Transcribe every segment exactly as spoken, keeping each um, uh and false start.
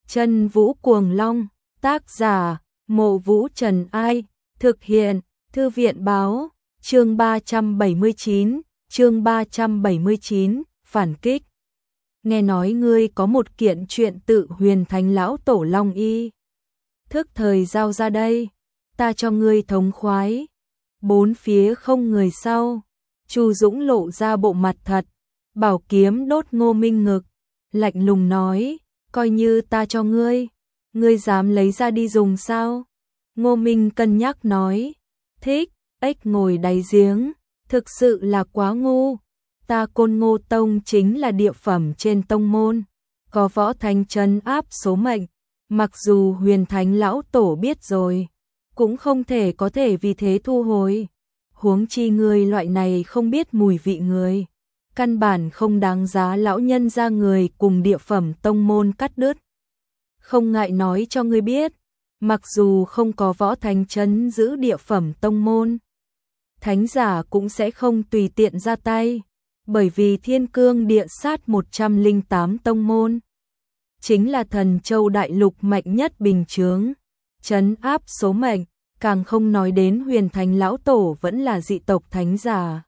Chân Vũ Cuồng Long, tác giả, Mộ Vũ Trần Ai, thực hiện, Thư viện Báo, chương ba trăm bảy mươi chín, chương ba trăm bảy mươi chín, phản kích. Nghe nói ngươi có một kiện chuyện tự Huyền Thánh lão tổ Long y. Thức thời giao ra đây, ta cho ngươi thống khoái. Bốn phía không người sau, Chu Dũng lộ ra bộ mặt thật, bảo kiếm đốt Ngô Minh ngực, lạnh lùng nói, coi như ta cho ngươi, ngươi dám lấy ra đi dùng sao? Ngô Minh cân nhắc nói, thích, ếch ngồi đáy giếng, thực sự là quá ngu. Ta Côn Ngô Tông chính là địa phẩm trên tông môn, có võ thánh trấn áp số mệnh, mặc dù Huyền Thánh lão tổ biết rồi, cũng không thể có thể vì thế thu hồi. Huống chi người loại này không biết mùi vị người, căn bản không đáng giá lão nhân ra người cùng địa phẩm tông môn cắt đứt. Không ngại nói cho ngươi biết, mặc dù không có võ thánh trấn giữ địa phẩm tông môn, thánh giả cũng sẽ không tùy tiện ra tay, bởi vì Thiên Cương địa sát một trăm lẻ tám tông môn chính là Thần Châu đại lục mạnh nhất bình chướng, trấn áp số mệnh, càng không nói đến Huyền Thánh lão tổ vẫn là dị tộc thánh giả.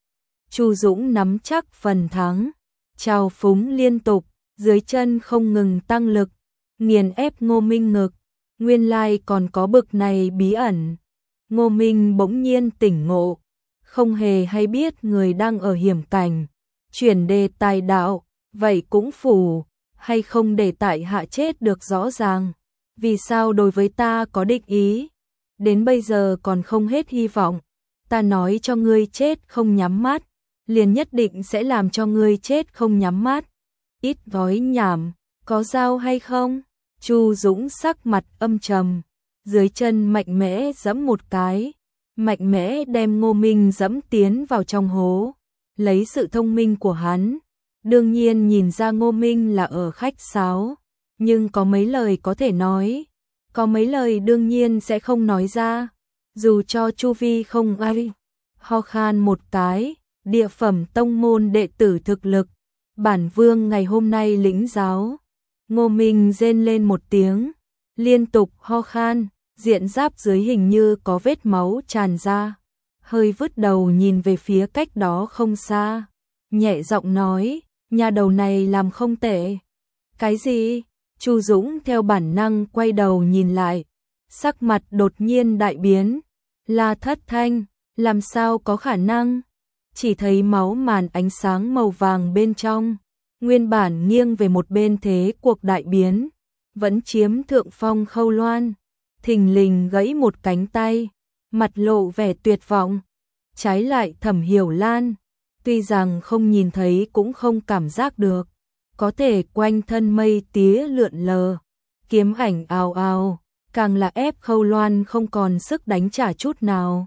Chu Dũng nắm chắc phần thắng, trào phúng liên tục, dưới chân không ngừng tăng lực, nghiền ép Ngô Minh ngực, nguyên lai còn có bực này bí ẩn. Ngô Minh bỗng nhiên tỉnh ngộ, không hề hay biết người đang ở hiểm cảnh, chuyển đề tài đạo, vậy cũng phủ, hay không để tại hạ chết được rõ ràng, vì sao đối với ta có địch ý, đến bây giờ còn không hết hy vọng, ta nói cho ngươi chết không nhắm mắt, liền nhất định sẽ làm cho ngươi chết không nhắm mắt, ít nói nhảm, có dao hay không? Chu Dũng sắc mặt âm trầm, dưới chân mạnh mẽ giẫm một cái, mạnh mẽ đem Ngô Minh giẫm tiến vào trong hố, lấy sự thông minh của hắn, đương nhiên nhìn ra Ngô Minh là ở khách sáo, nhưng có mấy lời có thể nói, có mấy lời đương nhiên sẽ không nói ra, dù cho chu vi không ai. Ho khan một cái, địa phẩm tông môn đệ tử thực lực, bản vương ngày hôm nay lĩnh giáo. Ngô Minh rên lên một tiếng, liên tục ho khan, diện giáp dưới hình như có vết máu tràn ra, hơi vứt đầu nhìn về phía cách đó không xa, nhẹ giọng nói, nhà đầu này làm không tệ. Cái gì? Chu Dũng theo bản năng quay đầu nhìn lại, sắc mặt đột nhiên đại biến, là Thất Thanh, làm sao có khả năng? Chỉ thấy máu màn ánh sáng màu vàng bên trong, nguyên bản nghiêng về một bên thế cuộc đại biến, vẫn chiếm thượng phong Khâu Loan, thình lình gãy một cánh tay, mặt lộ vẻ tuyệt vọng. Trái lại Thẩm Hiểu Lan, tuy rằng không nhìn thấy cũng không cảm giác được, có thể quanh thân mây tía lượn lờ, kiếm ảnh ào ào, càng là ép Khâu Loan không còn sức đánh trả chút nào.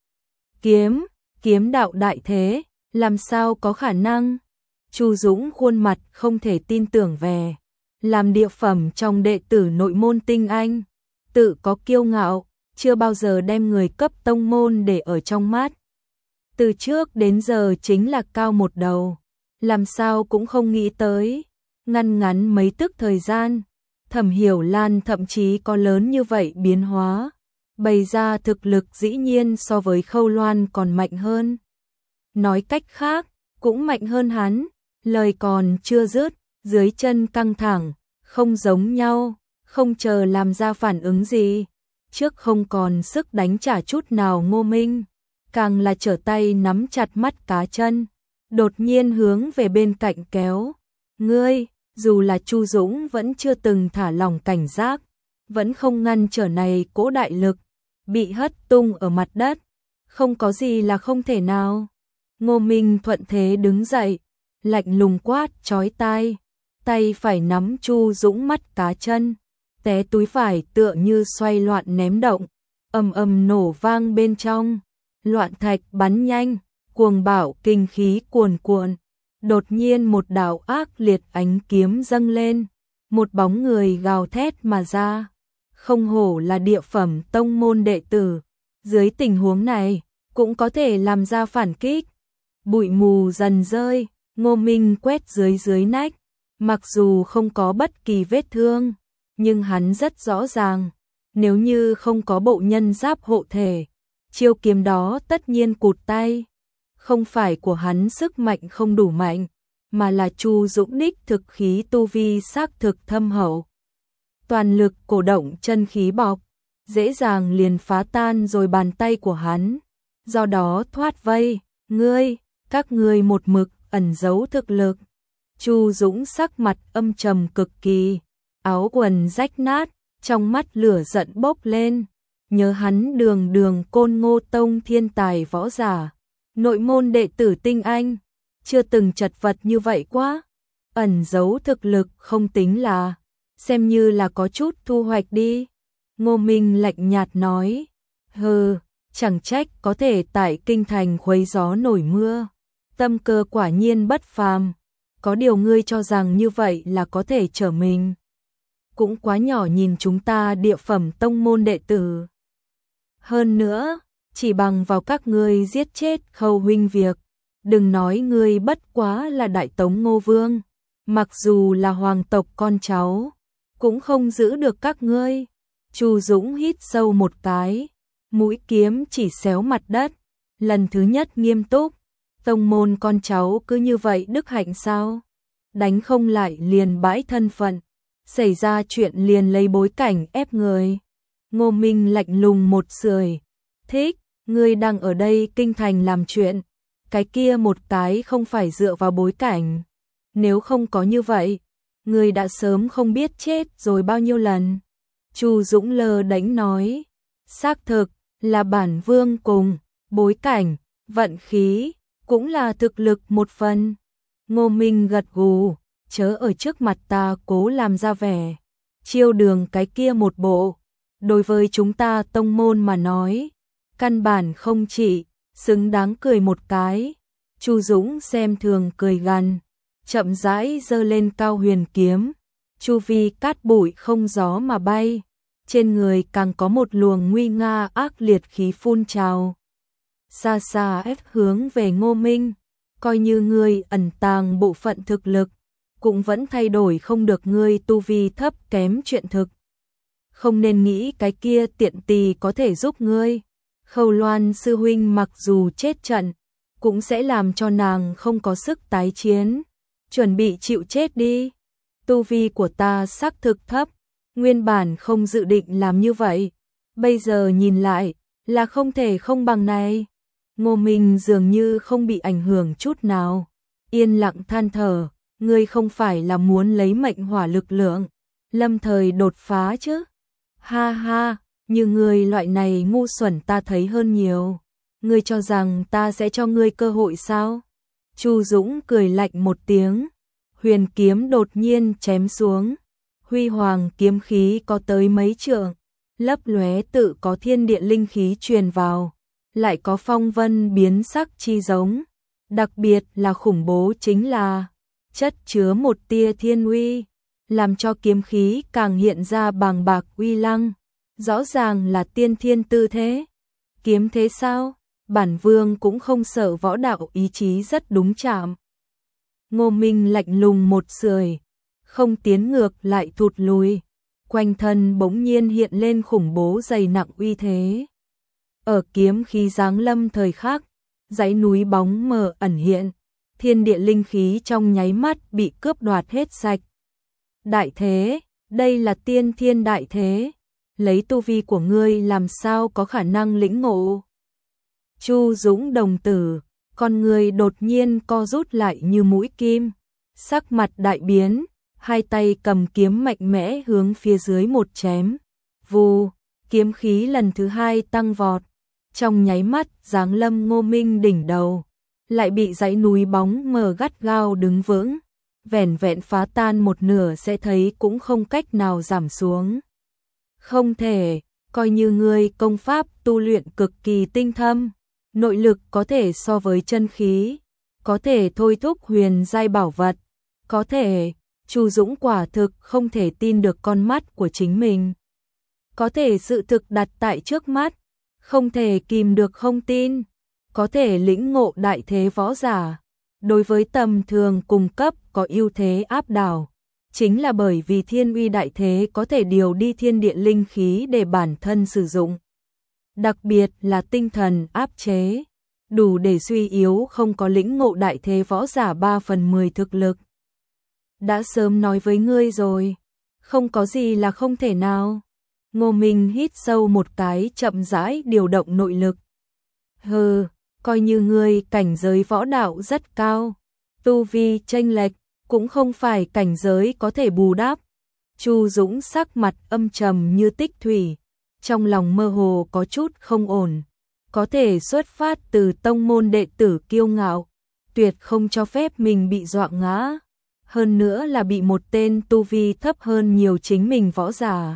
Kiếm, kiếm đạo đại thế, làm sao có khả năng? Chu Dũng khuôn mặt không thể tin tưởng về, làm địa phẩm trong đệ tử nội môn tinh anh, tự có kiêu ngạo, chưa bao giờ đem người cấp tông môn để ở trong mắt. Từ trước đến giờ chính là cao một đầu, làm sao cũng không nghĩ tới, ngăn ngắn mấy tức thời gian, Thẩm Hiểu Lan thậm chí có lớn như vậy biến hóa, bày ra thực lực dĩ nhiên so với Khâu Loan còn mạnh hơn. Nói cách khác, cũng mạnh hơn hắn, lời còn chưa dứt, dưới chân căng thẳng, không giống nhau, không chờ làm ra phản ứng gì, trước không còn sức đánh trả chút nào Ngô Minh, càng là trở tay nắm chặt mắt cá chân, đột nhiên hướng về bên cạnh kéo. Ngươi, dù là Chu Dũng vẫn chưa từng thả lỏng cảnh giác, vẫn không ngăn trở này cỗ đại lực, bị hất tung ở mặt đất, không có gì là không thể nào. Ngô Minh thuận thế đứng dậy, lạnh lùng quát chói tai, tay phải nắm Chu Dũng mắt cá chân, té túi phải tựa như xoay loạn ném động, ầm ầm nổ vang bên trong, loạn thạch bắn nhanh, cuồng bạo kinh khí cuồn cuộn, đột nhiên một đạo ác liệt ánh kiếm dâng lên, một bóng người gào thét mà ra, không hổ là địa phẩm tông môn đệ tử, dưới tình huống này cũng có thể làm ra phản kích. Bụi mù dần rơi, Ngô Minh quét dưới dưới nách, mặc dù không có bất kỳ vết thương, nhưng hắn rất rõ ràng, nếu như không có bộ nhân giáp hộ thể, chiêu kiếm đó tất nhiên cụt tay. Không phải của hắn sức mạnh không đủ mạnh, mà là Chu Dũng đích thực khí tu vi xác thực thâm hậu. Toàn lực cổ động chân khí bọc, dễ dàng liền phá tan rồi bàn tay của hắn, do đó thoát vây. Ngươi, các ngươi một mực ẩn giấu thực lực. Chu Dũng sắc mặt âm trầm cực kỳ, áo quần rách nát, trong mắt lửa giận bốc lên. Nhớ hắn đường đường Côn Ngô Tông thiên tài võ giả, nội môn đệ tử tinh anh, chưa từng chật vật như vậy quá. Ẩn giấu thực lực không tính là, xem như là có chút thu hoạch đi. Ngô Minh lạnh nhạt nói, hừ, chẳng trách có thể tại kinh thành khuấy gió nổi mưa. Tâm cơ quả nhiên bất phàm, có điều ngươi cho rằng như vậy là có thể trở mình. Cũng quá nhỏ nhìn chúng ta địa phẩm tông môn đệ tử. Hơn nữa, chỉ bằng vào các ngươi giết chết Khâu huynh việc, đừng nói ngươi bất quá là Đại Tống Ngô Vương, mặc dù là hoàng tộc con cháu, cũng không giữ được các ngươi. Chu Dũng hít sâu một cái, mũi kiếm chỉ xéo mặt đất, lần thứ nhất nghiêm túc, tông môn con cháu cứ như vậy đức hạnh sao? Đánh không lại liền bãi thân phận, xảy ra chuyện liền lấy bối cảnh ép người. Ngô Minh lạnh lùng một sưởi, thích, ngươi đang ở đây kinh thành làm chuyện, cái kia một cái không phải dựa vào bối cảnh. Nếu không có như vậy, ngươi đã sớm không biết chết rồi bao nhiêu lần. Chu Dũng lơ đánh nói, xác thực là bản vương cùng, bối cảnh, vận khí, cũng là thực lực một phần. Ngô Minh gật gù, chớ ở trước mặt ta cố làm ra vẻ, chiêu đường cái kia một bộ. Đối với chúng ta tông môn mà nói, căn bản không chỉ, xứng đáng cười một cái. Chu Dũng xem thường cười gằn, chậm rãi giơ lên cao huyền kiếm, chu vi cát bụi không gió mà bay, trên người càng có một luồng nguy nga ác liệt khí phun trào. Xa xa ép hướng về Ngô Minh, coi như ngươi ẩn tàng bộ phận thực lực, cũng vẫn thay đổi không được ngươi tu vi thấp kém chuyện thực. Không nên nghĩ cái kia tiện tì có thể giúp ngươi. Khâu Loan sư huynh mặc dù chết trận, cũng sẽ làm cho nàng không có sức tái chiến. Chuẩn bị chịu chết đi. Tu vi của ta xác thực thấp, nguyên bản không dự định làm như vậy. Bây giờ nhìn lại, là không thể không bằng này. Ngô Minh dường như không bị ảnh hưởng chút nào. Yên lặng than thở, ngươi không phải là muốn lấy mệnh hỏa lực lượng, lâm thời đột phá chứ. Ha ha, như ngươi loại này ngu xuẩn ta thấy hơn nhiều. Ngươi cho rằng ta sẽ cho ngươi cơ hội sao? Chu Dũng cười lạnh một tiếng, huyền kiếm đột nhiên chém xuống. Huy hoàng kiếm khí có tới mấy trượng, lấp lóe tự có thiên địa linh khí truyền vào, lại có phong vân biến sắc chi giống. Đặc biệt là khủng bố chính là chất chứa một tia thiên uy, làm cho kiếm khí càng hiện ra bàng bạc uy lăng. Rõ ràng là tiên thiên tư thế. Kiếm thế sao? Bản vương cũng không sợ võ đạo ý chí rất đúng chạm. Ngô Minh lạnh lùng một sưởi, không tiến ngược lại thụt lùi. Quanh thân bỗng nhiên hiện lên khủng bố dày nặng uy thế. Ở kiếm khí giáng lâm thời khắc, dãy núi bóng mờ ẩn hiện, thiên địa linh khí trong nháy mắt bị cướp đoạt hết sạch. Đại thế, đây là tiên thiên đại thế. Lấy tu vi của ngươi làm sao có khả năng lĩnh ngộ? Chu Dũng đồng tử, con người đột nhiên co rút lại như mũi kim, sắc mặt đại biến, hai tay cầm kiếm mạnh mẽ hướng phía dưới một chém. Vù, kiếm khí lần thứ hai tăng vọt, trong nháy mắt giáng lâm Ngô Minh đỉnh đầu, lại bị dãy núi bóng mờ gắt gao đứng vững, vẻn vẹn phá tan một nửa sẽ thấy cũng không cách nào giảm xuống. Không thể, coi như ngươi công pháp tu luyện cực kỳ tinh thâm, nội lực có thể so với chân khí, có thể thôi thúc huyền giai bảo vật, có thể. Chu Dũng quả thực không thể tin được con mắt của chính mình. Có thể sự thực đặt tại trước mắt, không thể kìm được không tin, có thể lĩnh ngộ đại thế võ giả, đối với tầm thường cung cấp có ưu thế áp đảo, chính là bởi vì thiên uy đại thế có thể điều đi thiên địa linh khí để bản thân sử dụng. Đặc biệt là tinh thần áp chế, đủ để suy yếu không có lĩnh ngộ đại thế võ giả ba phần mười thực lực. Đã sớm nói với ngươi rồi, không có gì là không thể nào. Ngô Minh hít sâu một cái, chậm rãi điều động nội lực. Hừ, coi như ngươi cảnh giới võ đạo rất cao, tu vi chênh lệch cũng không phải cảnh giới có thể bù đắp. Chu Dũng sắc mặt âm trầm như tích thủy, trong lòng mơ hồ có chút không ổn. Có thể xuất phát từ tông môn đệ tử kiêu ngạo, tuyệt không cho phép mình bị dọa ngã. Hơn nữa là bị một tên tu vi thấp hơn nhiều chính mình võ giả.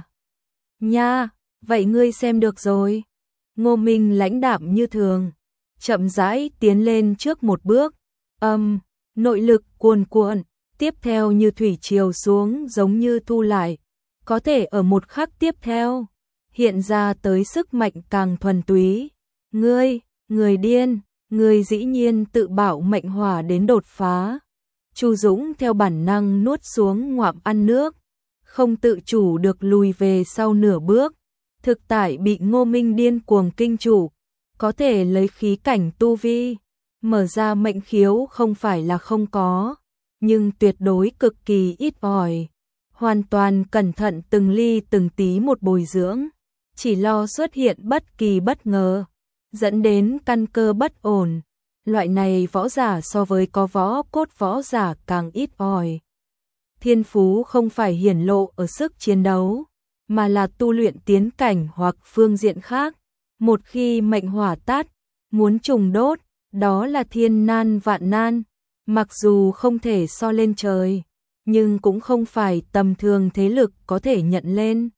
Nha, vậy ngươi xem được rồi. Ngô Minh lãnh đạm như thường, chậm rãi tiến lên trước một bước. Âm, nội lực cuồn cuộn, tiếp theo như thủy triều xuống giống như thu lại. Có thể ở một khắc tiếp theo, hiện ra tới sức mạnh càng thuần túy. Ngươi, người điên, ngươi dĩ nhiên tự bảo mệnh hỏa đến đột phá. Chu Dũng theo bản năng nuốt xuống ngoạm ăn nước, không tự chủ được lùi về sau nửa bước. Thực tại bị Ngô Minh điên cuồng kinh chủ, có thể lấy khí cảnh tu vi, mở ra mệnh khiếu không phải là không có, nhưng tuyệt đối cực kỳ ít ỏi. Hoàn toàn cẩn thận từng ly từng tí một bồi dưỡng, chỉ lo xuất hiện bất kỳ bất ngờ, dẫn đến căn cơ bất ổn. Loại này võ giả so với có võ cốt võ giả càng ít ỏi. Thiên phú không phải hiển lộ ở sức chiến đấu, mà là tu luyện tiến cảnh hoặc phương diện khác. Một khi mệnh hỏa tắt, muốn trùng đốt, đó là thiên nan vạn nan. Mặc dù không thể so lên trời, nhưng cũng không phải tầm thường thế lực có thể nhận lên.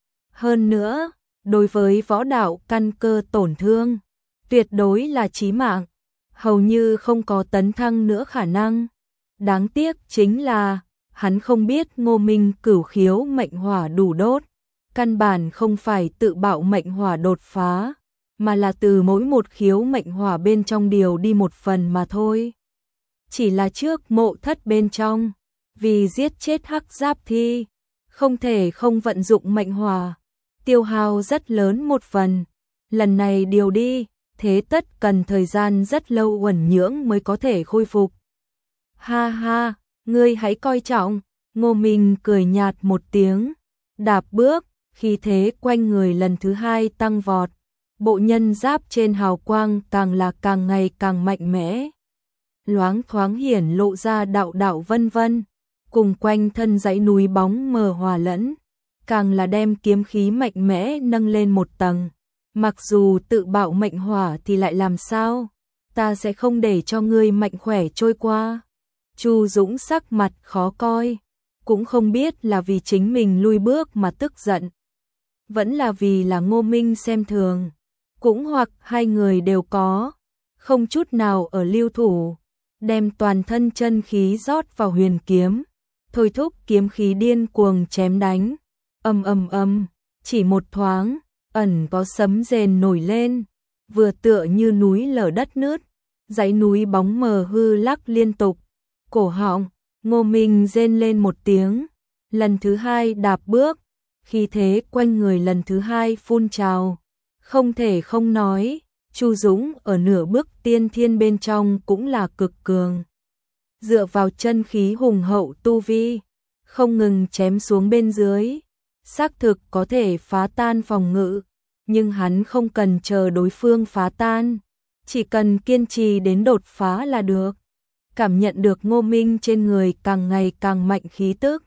Hơn nữa, đối với võ đạo căn cơ tổn thương, tuyệt đối là chí mạng, hầu như không có tấn thăng nữa khả năng. Đáng tiếc chính là, hắn không biết Ngô Minh cửu khiếu mệnh hỏa đủ đốt, căn bản không phải tự bạo mệnh hỏa đột phá, mà là từ mỗi một khiếu mệnh hỏa bên trong điều đi một phần mà thôi. Chỉ là trước mộ thất bên trong, vì giết chết Hắc Giáp Thi, không thể không vận dụng mệnh hỏa, tiêu hao rất lớn một phần. Lần này điều đi, thế tất cần thời gian rất lâu uẩn nhưỡng mới có thể khôi phục. Ha ha, ngươi hãy coi trọng. Ngô Minh cười nhạt một tiếng, đạp bước, khí thế quanh người lần thứ hai tăng vọt. Bộ nhân giáp trên hào quang càng là càng ngày càng mạnh mẽ. Loáng thoáng hiển lộ ra đạo đạo vân vân, cùng quanh thân dãy núi bóng mờ hòa lẫn, càng là đem kiếm khí mạnh mẽ nâng lên một tầng. Mặc dù tự bạo mệnh hỏa thì lại làm sao, ta sẽ không để cho ngươi mạnh khỏe trôi qua. Chu Dũng sắc mặt khó coi, cũng không biết là vì chính mình lui bước mà tức giận, vẫn là vì là Ngô Minh xem thường, cũng hoặc hai người đều có, không chút nào ở lưu thủ, đem toàn thân chân khí rót vào huyền kiếm, thôi thúc kiếm khí điên cuồng chém đánh. Ầm ầm ầm, chỉ một thoáng, ẩn có sấm rền nổi lên, vừa tựa như núi lở đất nứt, dãy núi bóng mờ hư lắc liên tục. Cổ họng, Ngô Minh rên lên một tiếng, lần thứ hai đạp bước, khí thế quanh người lần thứ hai phun trào. Không thể không nói, Chu Dũng ở nửa bước tiên thiên bên trong cũng là cực cường. Dựa vào chân khí hùng hậu tu vi, không ngừng chém xuống bên dưới, xác thực có thể phá tan phòng ngự, nhưng hắn không cần chờ đối phương phá tan, chỉ cần kiên trì đến đột phá là được. Cảm nhận được Ngô Minh trên người càng ngày càng mạnh khí tức,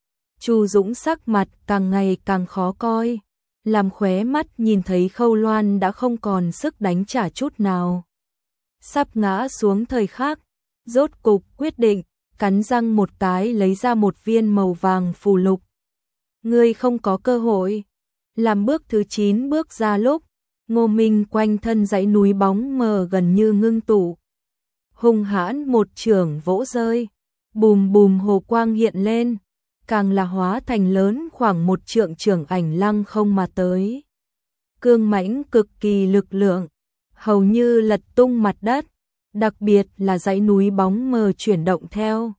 Chu Dũng sắc mặt càng ngày càng khó coi, làm khóe mắt nhìn thấy Khâu Loan đã không còn sức đánh trả chút nào. Sắp ngã xuống thời khắc, rốt cục quyết định, cắn răng một cái lấy ra một viên màu vàng phù lục. Ngươi không có cơ hội. Làm bước thứ chín bước ra lúc, Ngô Minh quanh thân dãy núi bóng mờ gần như ngưng tụ. Hung hãn một chưởng vỗ rơi, bùm bùm hồ quang hiện lên, càng là hóa thành lớn khoảng một trượng trưởng ảnh lăng không mà tới. Cương mãnh cực kỳ lực lượng, hầu như lật tung mặt đất, đặc biệt là dãy núi bóng mờ chuyển động theo.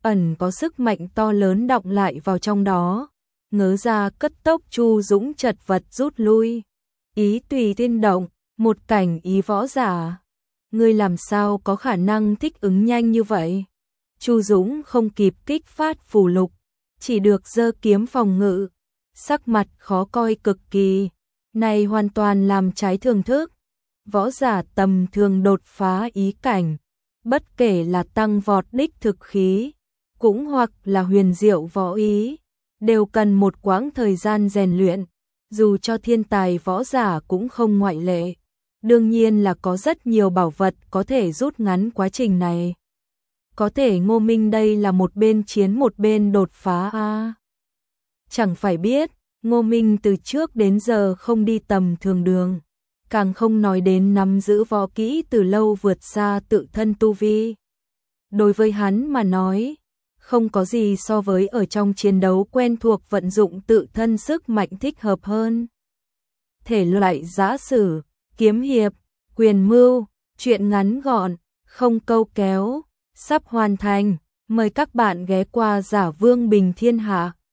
ẩn có sức mạnh to lớn đọng lại vào trong đó. Ngớ ra cất tốc Chu Dũng chật vật rút lui. Ý tùy thiên động, một cảnh ý võ giả. Ngươi làm sao có khả năng thích ứng nhanh như vậy? Chu Dũng không kịp kích phát phù lục, chỉ được giơ kiếm phòng ngự, sắc mặt khó coi cực kỳ. Này hoàn toàn làm trái thường thức. Võ giả tầm thường đột phá ý cảnh, bất kể là tăng vọt đích thực khí, cũng hoặc là huyền diệu võ ý, đều cần một quãng thời gian rèn luyện, dù cho thiên tài võ giả cũng không ngoại lệ. Đương nhiên là có rất nhiều bảo vật có thể rút ngắn quá trình này. Có thể Ngô Minh đây là một bên chiến một bên đột phá a. À. Chẳng phải biết, Ngô Minh từ trước đến giờ không đi tầm thường đường, càng không nói đến nắm giữ võ kỹ từ lâu vượt xa tự thân tu vi. Đối với hắn mà nói, không có gì so với ở trong chiến đấu quen thuộc vận dụng tự thân sức mạnh thích hợp hơn. Thể loại giã sử, kiếm hiệp, quyền mưu, truyện ngắn gọn, không câu kéo, sắp hoàn thành. Mời các bạn ghé qua Giả Vương Bình Thiên Hạ.